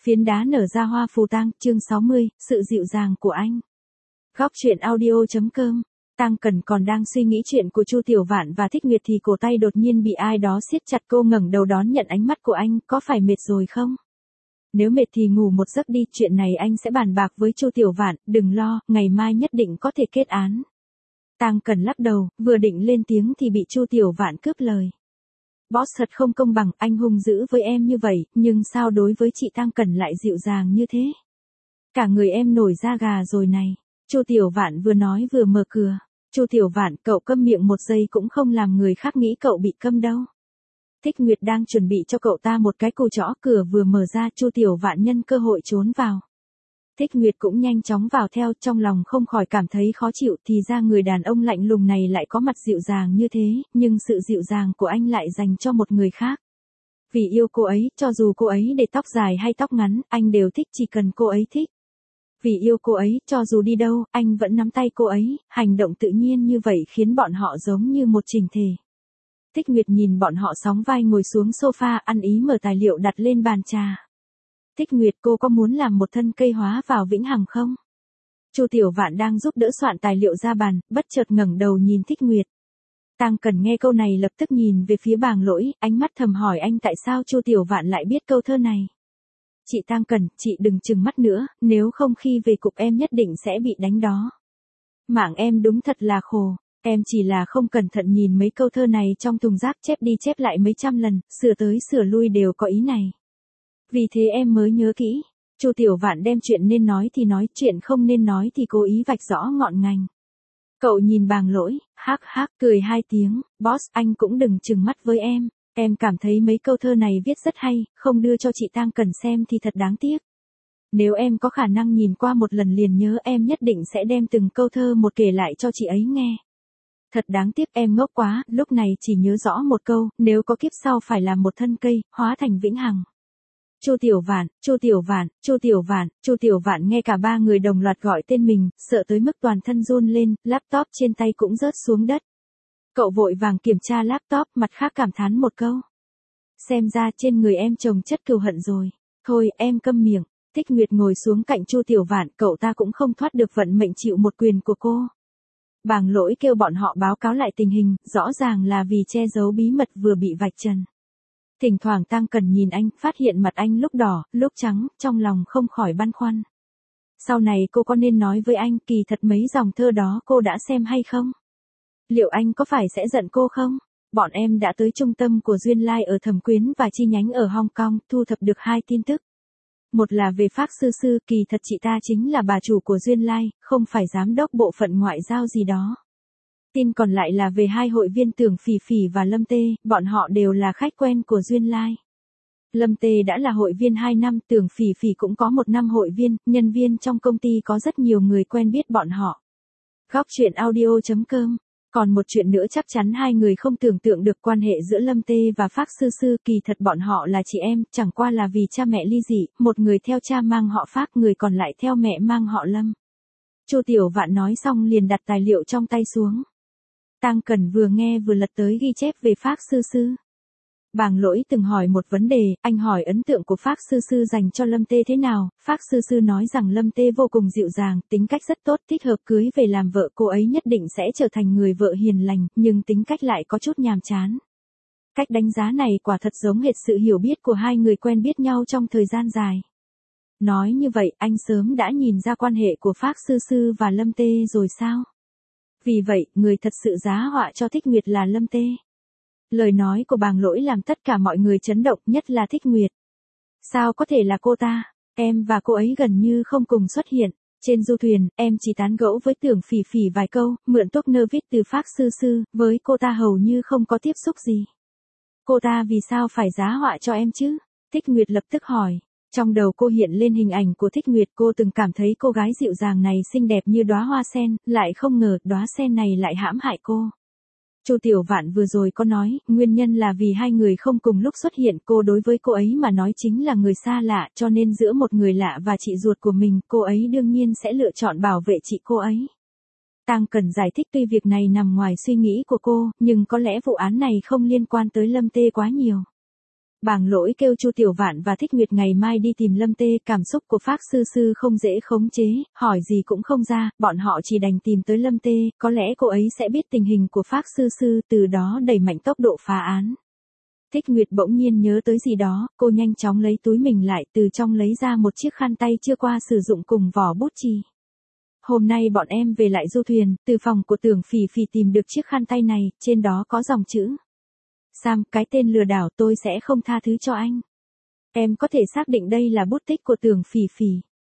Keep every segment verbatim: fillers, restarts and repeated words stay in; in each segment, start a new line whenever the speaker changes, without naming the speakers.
Phiến đá nở ra hoa phù tang, chương sáu mươi, sự dịu dàng của anh. Góc truyện audio.com. Tang Cẩn còn đang suy nghĩ chuyện của Chu Tiểu Vạn và Thích Nguyệt thì cổ tay đột nhiên bị ai đó siết chặt, cô ngẩng đầu đón nhận ánh mắt của anh, có phải mệt rồi không? Nếu mệt thì ngủ một giấc đi, chuyện này anh sẽ bàn bạc với Chu Tiểu Vạn, đừng lo, ngày mai nhất định có thể kết án. Tang Cẩn lắc đầu, vừa định lên tiếng thì bị Chu Tiểu Vạn cướp lời. Boss thật không công bằng, anh hung dữ với em như vậy, nhưng sao đối với chị Tang Cẩn lại dịu dàng như thế? Cả người em nổi da gà rồi này. Chu Tiểu Vạn vừa nói vừa mở cửa. Chu Tiểu Vạn, cậu câm miệng một giây cũng không làm người khác nghĩ cậu bị câm đâu. Thích Nguyệt đang chuẩn bị cho cậu ta một cái cù chõ, cửa vừa mở ra, Chu Tiểu Vạn nhân cơ hội trốn vào. Thích Nguyệt cũng nhanh chóng vào theo, trong lòng không khỏi cảm thấy khó chịu, thì ra người đàn ông lạnh lùng này lại có mặt dịu dàng như thế, nhưng sự dịu dàng của anh lại dành cho một người khác. Vì yêu cô ấy, cho dù cô ấy để tóc dài hay tóc ngắn, anh đều thích, chỉ cần cô ấy thích. Vì yêu cô ấy, cho dù đi đâu, anh vẫn nắm tay cô ấy, hành động tự nhiên như vậy khiến bọn họ giống như một chỉnh thể. Thích Nguyệt nhìn bọn họ sóng vai ngồi xuống sofa, ăn ý mở tài liệu đặt lên bàn trà. Thích Nguyệt, cô có muốn làm một thân cây hóa vào vĩnh hằng không? Chu Tiểu Vạn đang giúp đỡ soạn tài liệu ra bàn, bất chợt ngẩng đầu nhìn Thích Nguyệt. Tang Cẩn nghe câu này lập tức nhìn về phía Bàng Lỗi, ánh mắt thầm hỏi anh tại sao Chu Tiểu Vạn lại biết câu thơ này. Chị Tang Cẩn, chị đừng trừng mắt nữa, nếu không khi về cục em nhất định sẽ bị đánh đó. Mạng em đúng thật là khổ, em chỉ là không cẩn thận nhìn mấy câu thơ này trong thùng rác, chép đi chép lại mấy trăm lần, sửa tới sửa lui đều có ý này. Vì thế em mới nhớ kỹ. Chu Tiểu Vạn đem chuyện nên nói thì nói, chuyện không nên nói thì cố ý vạch rõ ngọn ngành. Cậu nhìn Bàng Lỗi, hắc hắc cười hai tiếng, boss anh cũng đừng trừng mắt với em, em cảm thấy mấy câu thơ này viết rất hay, không đưa cho chị Tang Cẩn xem thì thật đáng tiếc. Nếu em có khả năng nhìn qua một lần liền nhớ, em nhất định sẽ đem từng câu thơ một kể lại cho chị ấy nghe. Thật đáng tiếc, em ngốc quá, lúc này chỉ nhớ rõ một câu, nếu có kiếp sau phải làm một thân cây, hóa thành vĩnh hằng. Chu Tiểu Vạn, Chu Tiểu Vạn, Chu Tiểu Vạn, Chu Tiểu Vạn nghe cả ba người đồng loạt gọi tên mình, sợ tới mức toàn thân run lên, laptop trên tay cũng rớt xuống đất. Cậu vội vàng kiểm tra laptop, mặt khác cảm thán một câu. Xem ra trên người em chồng chất cừu hận rồi. Thôi, em câm miệng. Thích Nguyệt ngồi xuống cạnh Chu Tiểu Vạn, cậu ta cũng không thoát được vận mệnh chịu một quyền của cô. Bàng Lỗi kêu bọn họ báo cáo lại tình hình, rõ ràng là vì che giấu bí mật vừa bị vạch trần. Thỉnh thoảng Tang Cẩn nhìn anh, phát hiện mặt anh lúc đỏ, lúc trắng, trong lòng không khỏi băn khoăn. Sau này cô có nên nói với anh, kỳ thật mấy dòng thơ đó cô đã xem hay không? Liệu anh có phải sẽ giận cô không? Bọn em đã tới trung tâm của Duyên Lai ở Thẩm Quyến và chi nhánh ở Hong Kong, thu thập được hai tin tức. Một là về Phác Sư Sư, kỳ thật chị ta chính là bà chủ của Duyên Lai, không phải giám đốc bộ phận ngoại giao gì đó. Tin còn lại là về hai hội viên Tưởng Phỉ Phỉ và Lâm Tê, bọn họ đều là khách quen của Duyên Lai. Lâm Tê đã là hội viên hai năm, Tưởng Phỉ Phỉ cũng có một năm hội viên, nhân viên trong công ty có rất nhiều người quen biết bọn họ. Góc truyện audio.com. Còn một chuyện nữa, chắc chắn hai người không tưởng tượng được quan hệ giữa Lâm Tê và Phác Sư Sư, kỳ thật bọn họ là chị em, chẳng qua là vì cha mẹ ly dị, một người theo cha mang họ Phác, người còn lại theo mẹ mang họ Lâm. Chu Tiểu Vạn nói xong liền đặt tài liệu trong tay xuống. Tang Cẩn vừa nghe vừa lật tới ghi chép về Phác Sư Sư. Bàng Lỗi từng hỏi một vấn đề, anh hỏi ấn tượng của Phác Sư Sư dành cho Lâm Tê thế nào, Phác Sư Sư nói rằng Lâm Tê vô cùng dịu dàng, tính cách rất tốt, thích hợp cưới về làm vợ, cô ấy nhất định sẽ trở thành người vợ hiền lành, nhưng tính cách lại có chút nhàm chán. Cách đánh giá này quả thật giống hệt sự hiểu biết của hai người quen biết nhau trong thời gian dài. Nói như vậy, anh sớm đã nhìn ra quan hệ của Phác Sư Sư và Lâm Tê rồi sao? Vì vậy, người thật sự giá họa cho Thích Nguyệt là Lâm Tê. Lời nói của Bàng Lỗi làm tất cả mọi người chấn động, nhất là Thích Nguyệt. Sao có thể là cô ta? Em và cô ấy gần như không cùng xuất hiện. Trên du thuyền, em chỉ tán gẫu với Tưởng Phỉ Phỉ vài câu, mượn tốc nơ viết từ Phác Sư Sư, với cô ta hầu như không có tiếp xúc gì. Cô ta vì sao phải giá họa cho em chứ? Thích Nguyệt lập tức hỏi. Trong đầu cô hiện lên hình ảnh của Thích Nguyệt, cô từng cảm thấy cô gái dịu dàng này xinh đẹp như đóa hoa sen, lại không ngờ đóa sen này lại hãm hại cô. Chu Tiểu Vạn vừa rồi có nói, nguyên nhân là vì hai người không cùng lúc xuất hiện, cô đối với cô ấy mà nói chính là người xa lạ, cho nên giữa một người lạ và chị ruột của mình, cô ấy đương nhiên sẽ lựa chọn bảo vệ chị cô ấy. Tang Cẩn giải thích tuy việc này nằm ngoài suy nghĩ của cô, nhưng có lẽ vụ án này không liên quan tới Lâm Tê quá nhiều. Bàng Lỗi kêu Chu Tiểu Vạn và Thích Nguyệt ngày mai đi tìm Lâm Tê, cảm xúc của Phác Sư Sư không dễ khống chế, hỏi gì cũng không ra, bọn họ chỉ đành tìm tới Lâm Tê, có lẽ cô ấy sẽ biết tình hình của Phác Sư Sư, từ đó đẩy mạnh tốc độ phá án. Thích Nguyệt bỗng nhiên nhớ tới gì đó, cô nhanh chóng lấy túi mình lại, từ trong lấy ra một chiếc khăn tay chưa qua sử dụng cùng vỏ bút chì. Hôm nay bọn em về lại du thuyền, từ phòng của Tưởng Phỉ Phỉ tìm được chiếc khăn tay này, trên đó có dòng chữ. Sam, cái tên lừa đảo tôi sẽ không tha thứ cho anh. Em có thể xác định đây là bút tích của Tưởng Phỉ Phỉ.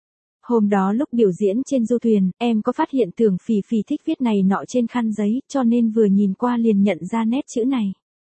Hôm đó lúc biểu diễn trên du thuyền, em có phát hiện Tưởng Phỉ Phỉ thích viết này nọ trên khăn giấy, cho nên vừa nhìn qua liền nhận ra nét chữ này.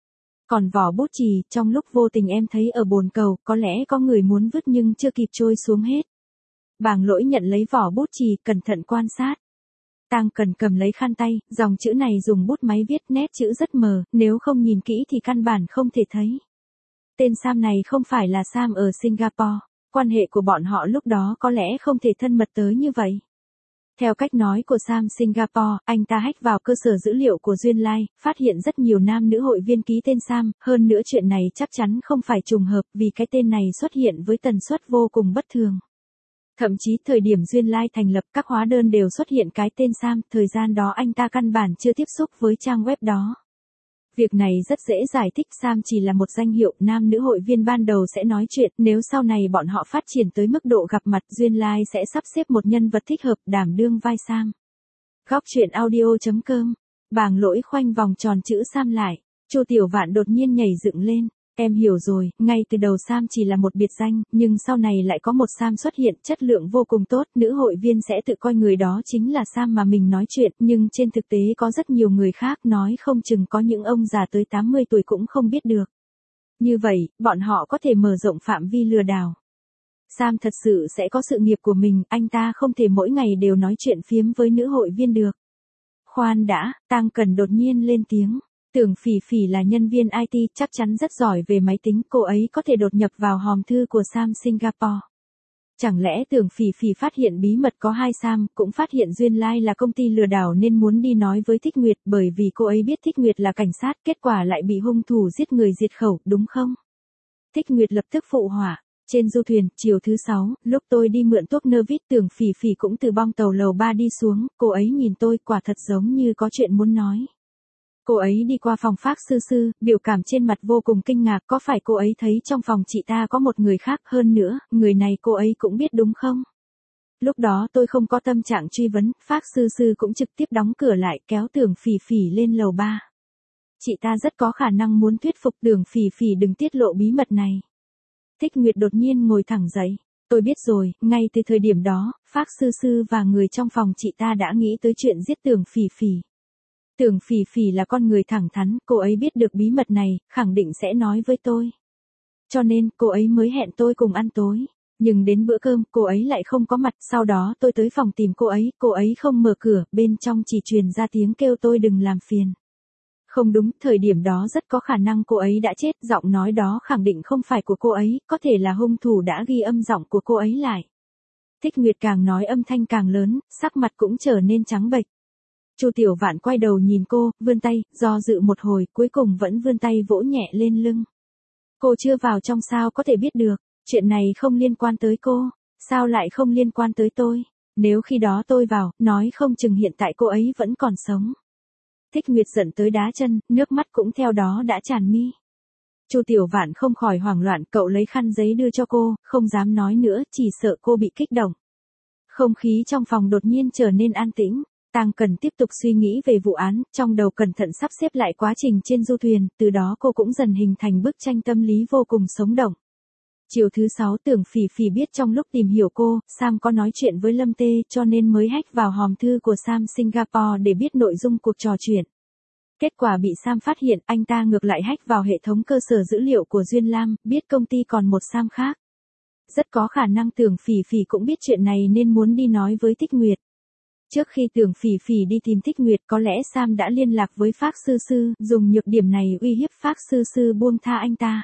Còn vỏ bút chì, trong lúc vô tình em thấy ở bồn cầu, có lẽ có người muốn vứt nhưng chưa kịp trôi xuống hết. Bàng Lỗi nhận lấy vỏ bút chì, cẩn thận quan sát. Tang Cần cầm lấy khăn tay, dòng chữ này dùng bút máy viết, nét chữ rất mờ, nếu không nhìn kỹ thì căn bản không thể thấy. Tên Sam này không phải là Sam ở Singapore, quan hệ của bọn họ lúc đó có lẽ không thể thân mật tới như vậy. Theo cách nói của Sam Singapore, anh ta hack vào cơ sở dữ liệu của Duyên Lai, phát hiện rất nhiều nam nữ hội viên ký tên Sam, hơn nữa chuyện này chắc chắn không phải trùng hợp vì cái tên này xuất hiện với tần suất vô cùng bất thường. Thậm chí thời điểm Duyên Lai thành lập các hóa đơn đều xuất hiện cái tên Sam, thời gian đó anh ta căn bản chưa tiếp xúc với trang web đó. Việc này rất dễ giải thích, Sam chỉ là một danh hiệu, nam nữ hội viên ban đầu sẽ nói chuyện, nếu sau này bọn họ phát triển tới mức độ gặp mặt, Duyên Lai sẽ sắp xếp một nhân vật thích hợp đảm đương vai Sam. Góc truyện audio chấm com. Bàng Lỗi khoanh vòng tròn chữ Sam lại. Chu Tiểu Vạn đột nhiên nhảy dựng lên. Em hiểu rồi, ngay từ đầu Sam chỉ là một biệt danh, nhưng sau này lại có một Sam xuất hiện, chất lượng vô cùng tốt, nữ hội viên sẽ tự coi người đó chính là Sam mà mình nói chuyện, nhưng trên thực tế có rất nhiều người khác, nói không chừng có những ông già tới tám mươi tuổi cũng không biết được. Như vậy, bọn họ có thể mở rộng phạm vi lừa đảo. Sam thật sự sẽ có sự nghiệp của mình, anh ta không thể mỗi ngày đều nói chuyện phiếm với nữ hội viên được. Khoan đã, Tang Cần đột nhiên lên tiếng. Tưởng Phỉ Phỉ là nhân viên i tê, chắc chắn rất giỏi về máy tính, cô ấy có thể đột nhập vào hòm thư của Sam Singapore. Chẳng lẽ Tưởng Phỉ Phỉ phát hiện bí mật có hai Sam, cũng phát hiện Duyên Lai là công ty lừa đảo nên muốn đi nói với Thích Nguyệt, bởi vì cô ấy biết Thích Nguyệt là cảnh sát, kết quả lại bị hung thủ giết người diệt khẩu, đúng không? Thích Nguyệt lập tức phụ họa. Trên du thuyền, chiều thứ sáu, lúc tôi đi mượn thuốc nơ vít, Tưởng Phỉ Phỉ cũng từ bong tàu lầu ba đi xuống, cô ấy nhìn tôi quả thật giống như có chuyện muốn nói. Cô ấy đi qua phòng Phác Sư Sư, biểu cảm trên mặt vô cùng kinh ngạc, có phải cô ấy thấy trong phòng chị ta có một người khác, hơn nữa, người này cô ấy cũng biết đúng không? Lúc đó tôi không có tâm trạng truy vấn, Phác Sư Sư cũng trực tiếp đóng cửa lại, kéo Tưởng Phỉ Phỉ lên lầu ba. Chị ta rất có khả năng muốn thuyết phục Tưởng Phỉ Phỉ đừng tiết lộ bí mật này. Thích Nguyệt đột nhiên ngồi thẳng dậy. Tôi biết rồi, ngay từ thời điểm đó, Phác Sư Sư và người trong phòng chị ta đã nghĩ tới chuyện giết Tưởng Phỉ Phỉ. Tưởng Phỉ Phỉ là con người thẳng thắn, cô ấy biết được bí mật này, khẳng định sẽ nói với tôi. Cho nên, cô ấy mới hẹn tôi cùng ăn tối. Nhưng đến bữa cơm, cô ấy lại không có mặt, sau đó tôi tới phòng tìm cô ấy, cô ấy không mở cửa, bên trong chỉ truyền ra tiếng kêu tôi đừng làm phiền. Không đúng, thời điểm đó rất có khả năng cô ấy đã chết, giọng nói đó khẳng định không phải của cô ấy, có thể là hung thủ đã ghi âm giọng của cô ấy lại. Thích Nguyệt càng nói âm thanh càng lớn, sắc mặt cũng trở nên trắng bệch. Chu Tiểu Vạn quay đầu nhìn cô, vươn tay, do dự một hồi, cuối cùng vẫn vươn tay vỗ nhẹ lên lưng. Cô chưa vào trong sao có thể biết được, chuyện này không liên quan tới cô, sao lại không liên quan tới tôi, nếu khi đó tôi vào, nói không chừng hiện tại cô ấy vẫn còn sống. Thích Nguyệt giận tới đá chân, nước mắt cũng theo đó đã tràn mi. Chu Tiểu Vạn không khỏi hoảng loạn, cậu lấy khăn giấy đưa cho cô, không dám nói nữa, chỉ sợ cô bị kích động. Không khí trong phòng đột nhiên trở nên an tĩnh. Tang Cần tiếp tục suy nghĩ về vụ án, trong đầu cẩn thận sắp xếp lại quá trình trên du thuyền, từ đó cô cũng dần hình thành bức tranh tâm lý vô cùng sống động. Chiều thứ sáu, Tưởng Phỉ Phỉ biết trong lúc tìm hiểu cô, Sam có nói chuyện với Lâm Tê, cho nên mới hack vào hòm thư của Sam Singapore để biết nội dung cuộc trò chuyện. Kết quả bị Sam phát hiện, anh ta ngược lại hack vào hệ thống cơ sở dữ liệu của Duyên Lam, biết công ty còn một Sam khác. Rất có khả năng Tưởng Phỉ Phỉ cũng biết chuyện này nên muốn đi nói với Thích Nguyệt. Trước khi Tưởng Phỉ Phỉ đi tìm Thích Nguyệt, có lẽ Sam đã liên lạc với Phác Sư Sư, dùng nhược điểm này uy hiếp Phác Sư Sư buông tha anh ta.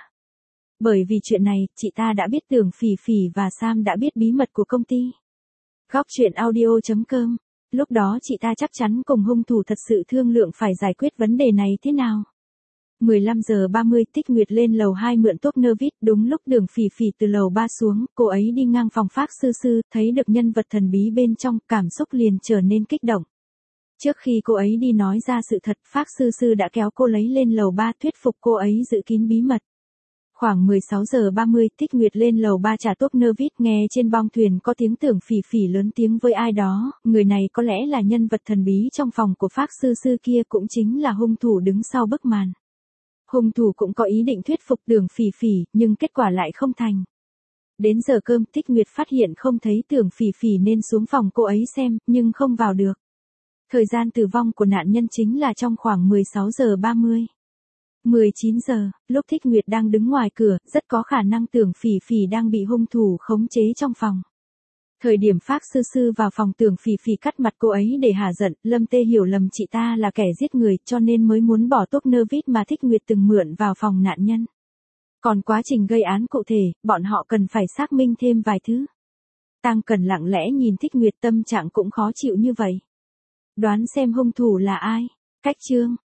Bởi vì chuyện này, chị ta đã biết Tưởng Phỉ Phỉ và Sam đã biết bí mật của công ty. Góc truyện audio chấm com. Lúc đó chị ta chắc chắn cùng hung thủ thật sự thương lượng phải giải quyết vấn đề này thế nào. mười lăm giờ ba mươi Tích Nguyệt lên lầu hai mượn tốt nơ vít, đúng lúc Đường Phỉ Phỉ từ lầu ba xuống, cô ấy đi ngang phòng Phác Sư Sư, thấy được nhân vật thần bí bên trong, cảm xúc liền trở nên kích động. Trước khi cô ấy đi nói ra sự thật, Phác Sư Sư đã kéo cô lấy lên lầu ba thuyết phục cô ấy giữ kín bí mật. Khoảng mười sáu giờ ba mươi Tích Nguyệt lên lầu ba trả tốt nơ vít, nghe trên bong thuyền có tiếng Tưởng Phỉ Phỉ lớn tiếng với ai đó, người này có lẽ là nhân vật thần bí trong phòng của Phác Sư Sư kia, cũng chính là hung thủ đứng sau bức màn. Hung thủ cũng có ý định thuyết phục Tưởng Phỉ Phỉ, nhưng kết quả lại không thành. Đến giờ cơm, Tích Nguyệt phát hiện không thấy Tưởng Phỉ Phỉ nên xuống phòng cô ấy xem, nhưng không vào được. Thời gian tử vong của nạn nhân chính là trong khoảng mười sáu giờ ba mươi. mười chín giờ, lúc Tích Nguyệt đang đứng ngoài cửa, rất có khả năng Tưởng Phỉ Phỉ đang bị hung thủ khống chế trong phòng. Thời điểm Phác Sư Sư vào phòng Tưởng Phỉ Phỉ cắt mặt cô ấy để hả giận, Lâm Tê hiểu lầm chị ta là kẻ giết người, cho nên mới muốn bỏ tốt nơ vít mà Tích Nguyệt từng mượn vào phòng nạn nhân. Còn quá trình gây án cụ thể, bọn họ cần phải xác minh thêm vài thứ. Tăng Cần lặng lẽ nhìn Tích Nguyệt, tâm trạng cũng khó chịu như vậy. Đoán xem hung thủ là ai? Cách chương